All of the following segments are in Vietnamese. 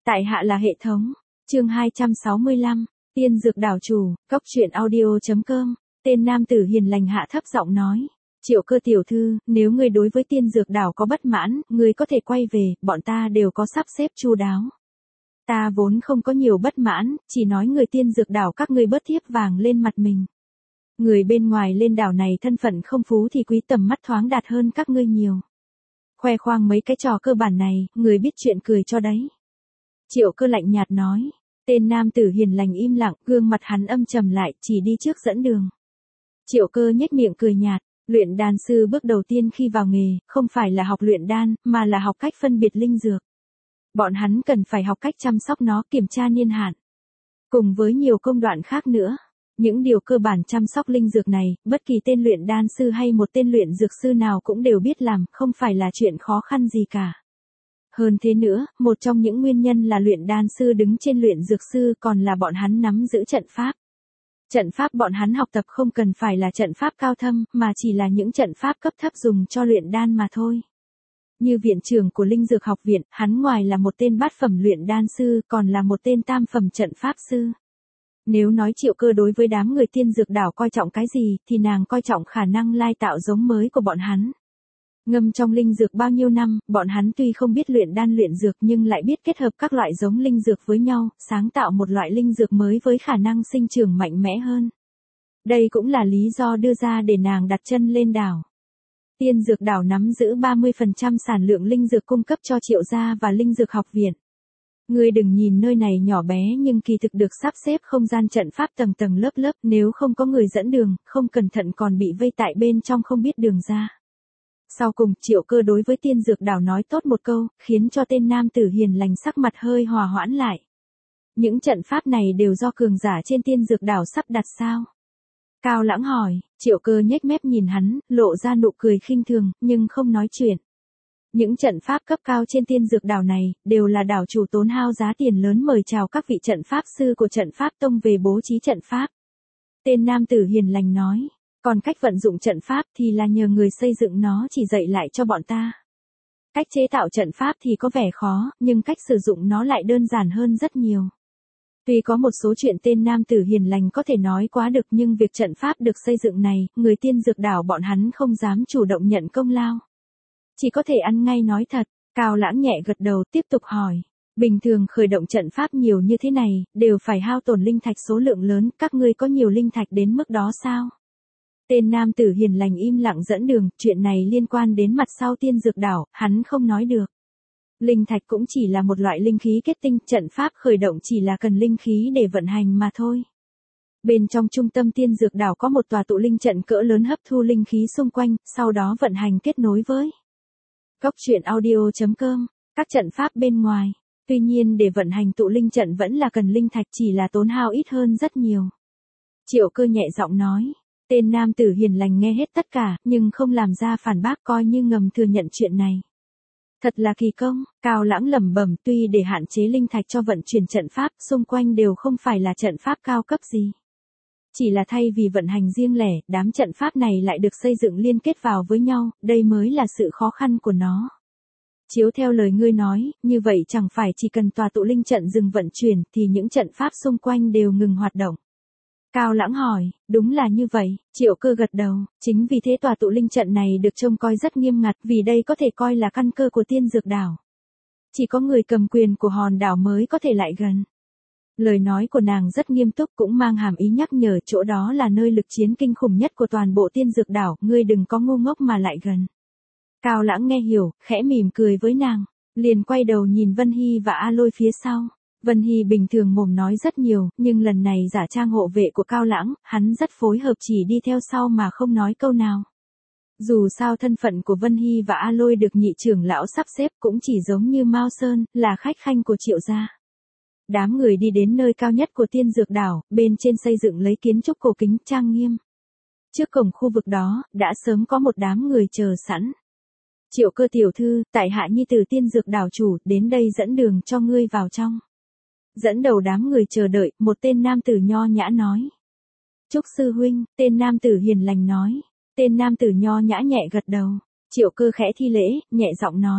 Tại hạ là hệ thống. Chương 265, Tiên dược đảo chủ, cốc truyện audio.com. Tên nam tử hiền lành hạ thấp giọng nói. Triệu Cơ tiểu thư, nếu ngươi đối với tiên dược đảo có bất mãn, ngươi có thể quay về, bọn ta đều có sắp xếp chu đáo. Ta vốn không có nhiều bất mãn, chỉ nói người tiên dược đảo các ngươi bớt thiếp vàng lên mặt mình. Người bên ngoài lên đảo này thân phận không phú thì quý tầm mắt thoáng đạt hơn các ngươi nhiều. Khoe khoang mấy cái trò cơ bản này, người biết chuyện cười cho đấy. Triệu Cơ lạnh nhạt nói. Tên nam tử hiền lành im lặng, gương mặt hắn âm trầm lại, chỉ đi trước dẫn đường. Triệu Cơ nhếch miệng cười nhạt. Luyện đan sư bước đầu tiên khi vào nghề, không phải là học luyện đan, mà là học cách phân biệt linh dược. Bọn hắn cần phải học cách chăm sóc nó, kiểm tra niên hạn. Cùng với nhiều công đoạn khác nữa. Những điều cơ bản chăm sóc linh dược này, bất kỳ tên luyện đan sư hay một tên luyện dược sư nào cũng đều biết làm, không phải là chuyện khó khăn gì cả. Hơn thế nữa, một trong những nguyên nhân là luyện đan sư đứng trên luyện dược sư còn là bọn hắn nắm giữ trận pháp. Trận pháp bọn hắn học tập không cần phải là trận pháp cao thâm, mà chỉ là những trận pháp cấp thấp dùng cho luyện đan mà thôi. Như viện trưởng của Linh Dược Học viện, hắn ngoài là một tên bát phẩm luyện đan sư, còn là một tên tam phẩm trận pháp sư. Nếu nói Triệu Cơ đối với đám người tiên dược đảo coi trọng cái gì, thì nàng coi trọng khả năng lai tạo giống mới của bọn hắn. Ngâm trong linh dược bao nhiêu năm, bọn hắn tuy không biết luyện đan luyện dược nhưng lại biết kết hợp các loại giống linh dược với nhau, sáng tạo một loại linh dược mới với khả năng sinh trưởng mạnh mẽ hơn. Đây cũng là lý do đưa ra để nàng đặt chân lên đảo. Tiên dược đảo nắm giữ 30% sản lượng linh dược cung cấp cho Triệu gia và Linh Dược Học viện. Ngươi đừng nhìn nơi này nhỏ bé nhưng kỳ thực được sắp xếp không gian trận pháp tầng tầng lớp lớp, nếu không có người dẫn đường, không cẩn thận còn bị vây tại bên trong không biết đường ra. Sau cùng, Triệu Cơ đối với tiên dược đảo nói tốt một câu, khiến cho tên nam tử hiền lành sắc mặt hơi hòa hoãn lại. Những trận pháp này đều do cường giả trên tiên dược đảo sắp đặt sao? Cao Lãng hỏi. Triệu Cơ nhếch mép nhìn hắn, lộ ra nụ cười khinh thường, nhưng không nói chuyện. Những trận pháp cấp cao trên tiên dược đảo này, đều là đảo chủ tốn hao giá tiền lớn mời chào các vị trận pháp sư của trận pháp tông về bố trí trận pháp. Tên nam tử hiền lành nói. Còn cách vận dụng trận pháp thì là nhờ người xây dựng nó chỉ dạy lại cho bọn ta. Cách chế tạo trận pháp thì có vẻ khó, nhưng cách sử dụng nó lại đơn giản hơn rất nhiều. Tuy có một số chuyện tên nam tử hiền lành có thể nói quá được nhưng việc trận pháp được xây dựng này, người tiên dược đảo bọn hắn không dám chủ động nhận công lao. Chỉ có thể ăn ngay nói thật. Cao Lãng nhẹ gật đầu tiếp tục hỏi. Bình thường khởi động trận pháp nhiều như thế này, đều phải hao tổn linh thạch số lượng lớn, các ngươi có nhiều linh thạch đến mức đó sao? Tên nam tử hiền lành im lặng dẫn đường, chuyện này liên quan đến mặt sau tiên dược đảo, hắn không nói được. Linh thạch cũng chỉ là một loại linh khí kết tinh, trận pháp khởi động chỉ là cần linh khí để vận hành mà thôi. Bên trong trung tâm tiên dược đảo có một tòa tụ linh trận cỡ lớn hấp thu linh khí xung quanh, sau đó vận hành kết nối với cốc truyện audio.com, các trận pháp bên ngoài. Tuy nhiên để vận hành tụ linh trận vẫn là cần linh thạch, chỉ là tốn hao ít hơn rất nhiều. Triệu Cơ nhẹ giọng nói. Tên nam tử hiền lành nghe hết tất cả, nhưng không làm ra phản bác, coi như ngầm thừa nhận chuyện này. Thật là kỳ công. Cao Lãng lẩm bẩm, tuy để hạn chế linh thạch cho vận chuyển trận pháp, xung quanh đều không phải là trận pháp cao cấp gì. Chỉ là thay vì vận hành riêng lẻ, đám trận pháp này lại được xây dựng liên kết vào với nhau, đây mới là sự khó khăn của nó. Chiếu theo lời ngươi nói, như vậy chẳng phải chỉ cần tòa tụ linh trận dừng vận chuyển thì những trận pháp xung quanh đều ngừng hoạt động. Cao Lãng hỏi. Đúng là như vậy. Triệu Cơ gật đầu. Chính vì thế tòa tụ linh trận này được trông coi rất nghiêm ngặt, vì đây có thể coi là căn cơ của tiên dược đảo. Chỉ có người cầm quyền của hòn đảo mới có thể lại gần. Lời nói của nàng rất nghiêm túc, cũng mang hàm ý nhắc nhở, chỗ đó là nơi lực chiến kinh khủng nhất của toàn bộ tiên dược đảo, ngươi đừng có ngu ngốc mà lại gần. Cao Lãng nghe hiểu, khẽ mỉm cười với nàng, liền quay đầu nhìn Vân Hy và A Lôi phía sau. Vân Hy bình thường mồm nói rất nhiều, nhưng lần này giả trang hộ vệ của Cao Lãng, hắn rất phối hợp, chỉ đi theo sau mà không nói câu nào. Dù sao thân phận của Vân Hy và A Lôi được nhị trưởng lão sắp xếp cũng chỉ giống như Mao Sơn, là khách khanh của Triệu gia. Đám người đi đến nơi cao nhất của tiên dược đảo, bên trên xây dựng lấy kiến trúc cổ kính trang nghiêm. Trước cổng khu vực đó, đã sớm có một đám người chờ sẵn. Triệu Cơ tiểu thư, tại hạ nhi tử tiên dược đảo chủ, đến đây dẫn đường cho ngươi vào trong. Dẫn đầu đám người chờ đợi, một tên nam tử nho nhã nói. Trúc sư huynh, tên nam tử hiền lành nói. Tên nam tử nho nhã nhẹ gật đầu. Triệu Cơ khẽ thi lễ, nhẹ giọng nói.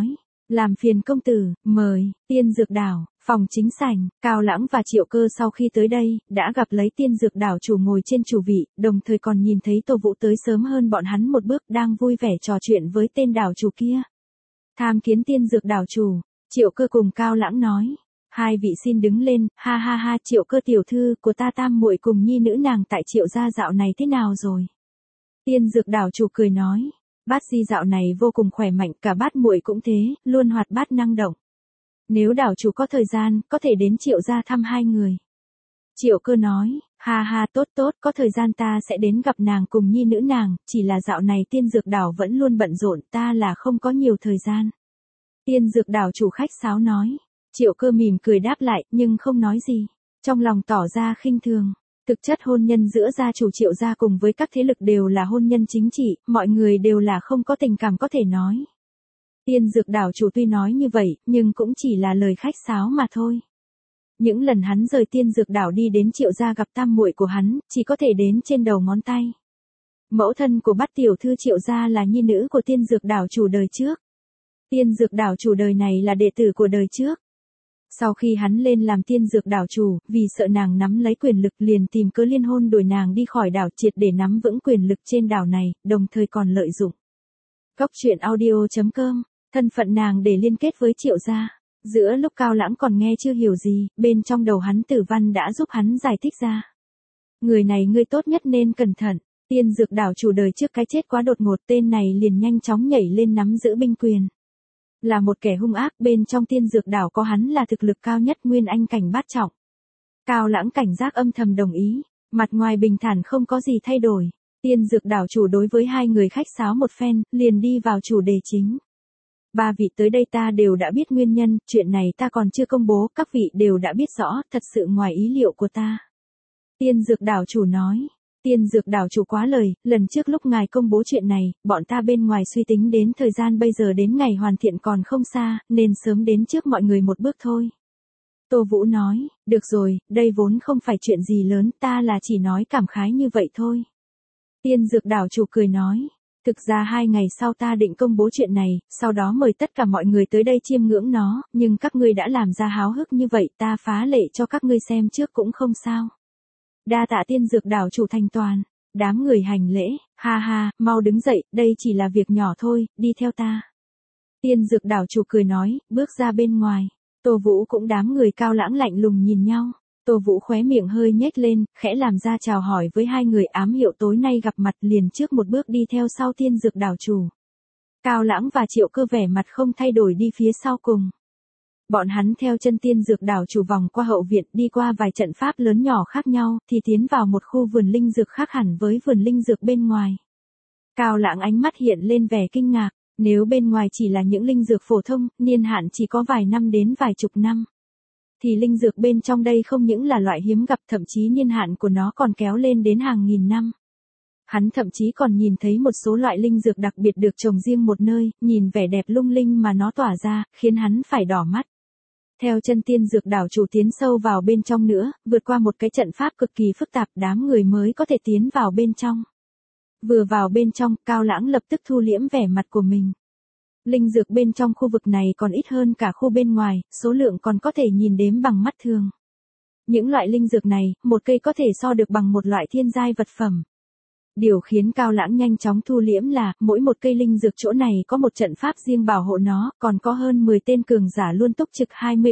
Làm phiền công tử, mời, Tiên Dược Đảo, phòng chính sảnh, Cao Lãng và Triệu Cơ sau khi tới đây, đã gặp lấy Tiên Dược Đảo chủ ngồi trên chủ vị, đồng thời còn nhìn thấy Tô Vũ tới sớm hơn bọn hắn một bước đang vui vẻ trò chuyện với tên đảo chủ kia. Tham kiến Tiên Dược Đảo chủ, Triệu Cơ cùng Cao Lãng nói. Hai vị xin đứng lên, ha ha ha, Triệu Cơ tiểu thư của ta tam muội cùng nhi nữ nàng tại Triệu gia dạo này thế nào rồi? Tiên Dược Đảo chủ cười nói. Bát Di dạo này vô cùng khỏe mạnh, cả bát muội cũng thế, luôn hoạt bát năng động. Nếu đảo chủ có thời gian, có thể đến Triệu gia thăm hai người. Triệu Cơ nói, ha ha tốt tốt, có thời gian ta sẽ đến gặp nàng cùng nhi nữ nàng, chỉ là dạo này Tiên Dược Đảo vẫn luôn bận rộn, ta là không có nhiều thời gian. Tiên Dược Đảo chủ khách sáo nói. Triệu Cơ mỉm cười đáp lại, nhưng không nói gì. Trong lòng tỏ ra khinh thường. Thực chất hôn nhân giữa gia chủ Triệu gia cùng với các thế lực đều là hôn nhân chính trị, mọi người đều là không có tình cảm có thể nói. Tiên Dược Đảo chủ tuy nói như vậy, nhưng cũng chỉ là lời khách sáo mà thôi. Những lần hắn rời Tiên Dược Đảo đi đến Triệu gia gặp tam muội của hắn, chỉ có thể đến trên đầu ngón tay. Mẫu thân của Bát tiểu thư Triệu gia là nhi nữ của Tiên Dược Đảo chủ đời trước. Tiên Dược Đảo chủ đời này là đệ tử của đời trước. Sau khi hắn lên làm Tiên Dược Đảo chủ, vì sợ nàng nắm lấy quyền lực liền tìm cớ liên hôn đuổi nàng đi khỏi đảo triệt để nắm vững quyền lực trên đảo này, đồng thời còn lợi dụng. Góc truyện audio.com, thân phận nàng để liên kết với Triệu gia. Giữa lúc Cao Lãng còn nghe chưa hiểu gì, bên trong đầu hắn Tử Văn đã giúp hắn giải thích ra. Người này ngươi tốt nhất nên cẩn thận, Tiên Dược Đảo chủ đời trước cái chết quá đột ngột, tên này liền nhanh chóng nhảy lên nắm giữ binh quyền. Là một kẻ hung ác, bên trong Tiên Dược Đảo có hắn là thực lực cao nhất nguyên anh cảnh bát trọng. Cao Lãng cảnh giác âm thầm đồng ý, mặt ngoài bình thản không có gì thay đổi. Tiên Dược Đảo chủ đối với hai người khách sáo một phen, liền đi vào chủ đề chính. Ba vị tới đây ta đều đã biết nguyên nhân, chuyện này ta còn chưa công bố, các vị đều đã biết rõ, thật sự ngoài ý liệu của ta. Tiên Dược Đảo chủ nói. Tiên Dược Đảo chủ quá lời, lần trước lúc ngài công bố chuyện này, bọn ta bên ngoài suy tính đến thời gian bây giờ đến ngày hoàn thiện còn không xa, nên sớm đến trước mọi người một bước thôi. Tô Vũ nói, được rồi, đây vốn không phải chuyện gì lớn, ta là chỉ nói cảm khái như vậy thôi. Tiên Dược Đảo chủ cười nói, thực ra 2 ngày sau ta định công bố chuyện này, sau đó mời tất cả mọi người tới đây chiêm ngưỡng nó, nhưng các ngươi đã làm ra háo hức như vậy, ta phá lệ cho các ngươi xem trước cũng không sao. Đa tạ Tiên Dược Đảo chủ thành toàn. Đám người hành lễ, ha ha, mau đứng dậy, đây chỉ là việc nhỏ thôi, đi theo ta. Tiên Dược Đảo chủ cười nói, bước ra bên ngoài. Tô Vũ cũng đám người Cao Lãng lạnh lùng nhìn nhau. Tô Vũ khóe miệng hơi nhếch lên, khẽ làm ra chào hỏi với hai người, ám hiệu tối nay gặp mặt liền trước một bước đi theo sau Tiên Dược Đảo chủ. Cao Lãng và Triệu Cơ vẻ mặt không thay đổi đi phía sau cùng. Bọn hắn theo chân Tiên Dược Đảo chủ vòng qua hậu viện, đi qua vài trận pháp lớn nhỏ khác nhau, thì tiến vào một khu vườn linh dược khác hẳn với vườn linh dược bên ngoài. Cao Lãng ánh mắt hiện lên vẻ kinh ngạc, nếu bên ngoài chỉ là những linh dược phổ thông, niên hạn chỉ có vài năm đến vài chục năm. Thì linh dược bên trong đây không những là loại hiếm gặp, thậm chí niên hạn của nó còn kéo lên đến hàng nghìn năm. Hắn thậm chí còn nhìn thấy một số loại linh dược đặc biệt được trồng riêng một nơi, nhìn vẻ đẹp lung linh mà nó tỏa ra, khiến hắn phải đỏ mắt. Theo chân Tiên Dược Đảo chủ tiến sâu vào bên trong nữa, vượt qua một cái trận pháp cực kỳ phức tạp, đám người mới có thể tiến vào bên trong. Vừa vào bên trong, Cao Lãng lập tức thu liễm vẻ mặt của mình. Linh dược bên trong khu vực này còn ít hơn cả khu bên ngoài, số lượng còn có thể nhìn đếm bằng mắt thường. Những loại linh dược này, một cây có thể so được bằng một loại thiên giai vật phẩm. Điều khiến Cao Lãng nhanh chóng thu liễm là, mỗi một cây linh dược chỗ này có một trận pháp riêng bảo hộ nó, còn có hơn 10 tên cường giả luôn túc trực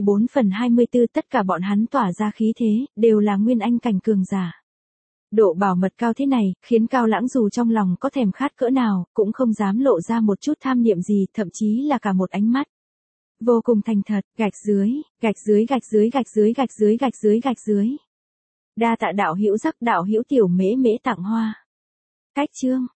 24/24, tất cả bọn hắn tỏa ra khí thế, đều là nguyên anh cảnh cường giả. Độ bảo mật cao thế này, khiến Cao Lãng dù trong lòng có thèm khát cỡ nào, cũng không dám lộ ra một chút tham niệm gì, thậm chí là cả một ánh mắt. Vô cùng thành thật, gạch dưới, gạch dưới, gạch dưới, gạch dưới, gạch dưới, gạch dưới, gạch dưới. Đa tạ đạo hữu Giác, đạo hữu Tiểu Mễ Mễ tặng hoa. Cách chương